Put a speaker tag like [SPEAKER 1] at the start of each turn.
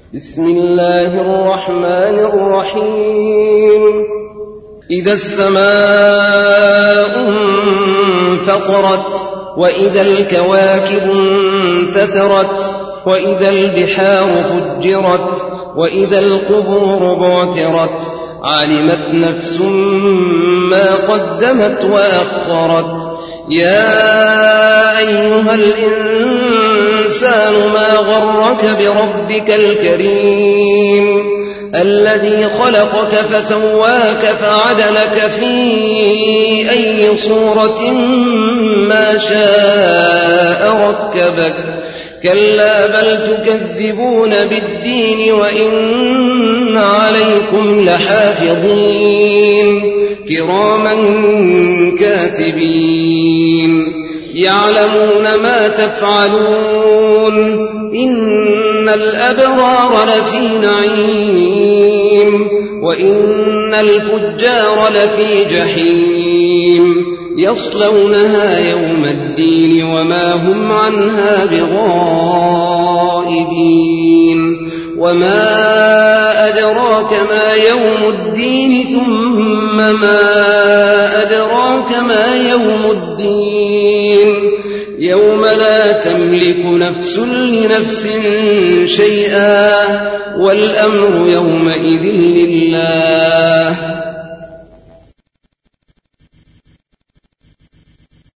[SPEAKER 1] بسم الله الرحمن الرحيم. إذا السماء انفطرت وإذا الكواكب انتثرت وإذا البحار فجرت وإذا القبور بعثرت علمت نفس ما قدمت وأخرت. يا أيها الإنسان ما غرك بربك الكريم الذي خلقك فسواك فعدلك في أي صورة ما شاء ركبك. كلا بل تكذبون بالدين وإن عليكم لحافظين كراما كاتبين يعلمون ما تفعلون. إن الأبرار لفي نعيم وإن الفجار لفي جحيم يصلونها يوم الدين وما هم عنها بغائبين. وما أدراك ما يوم الدين ثم ما أدراك ما يوم الدين يوم لا تملك نفس لنفس شيئا والأمر يومئذ لله.